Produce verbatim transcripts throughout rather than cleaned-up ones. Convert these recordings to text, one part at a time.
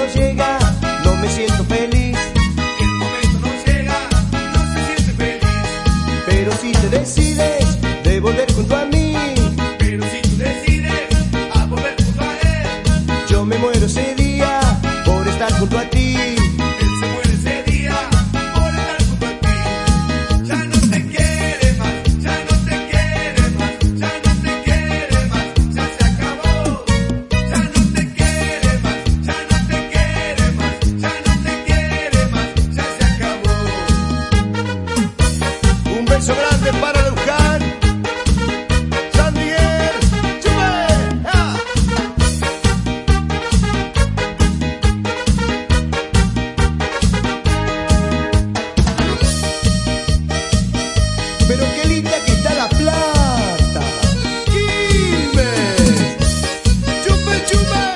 no llega, no me siento feliz. El momento no llega, no se siente feliz. Pero si te decides de volver junto a mí, Pero si tú decides a volver junto a él, yo me muero ese día por estar junto a ti. él se muere ese día por estar junto a ti. Ya no te quiere más, ya no te quiere más, ya no te quiere más, ya se acabó. Ya no te quiere más, ya no te quiere más, ya no te quiere más, ya se acabó. Un beso grande para Luján, San Miguel, Chumé. ¡Ah! Pero qué linda que está La Plata. Quilmes, Chumé, Chumé.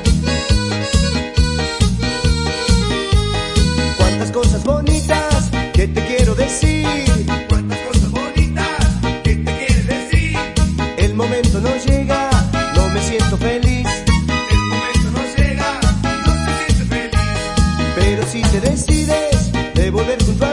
Cuántas cosas bonitas que te quiero decir. Cuántas cosas bonitas que te quiere decir. El momento no llega, no me siento feliz. El momento no llega, no se siente feliz. Pero si te decides de volver junto a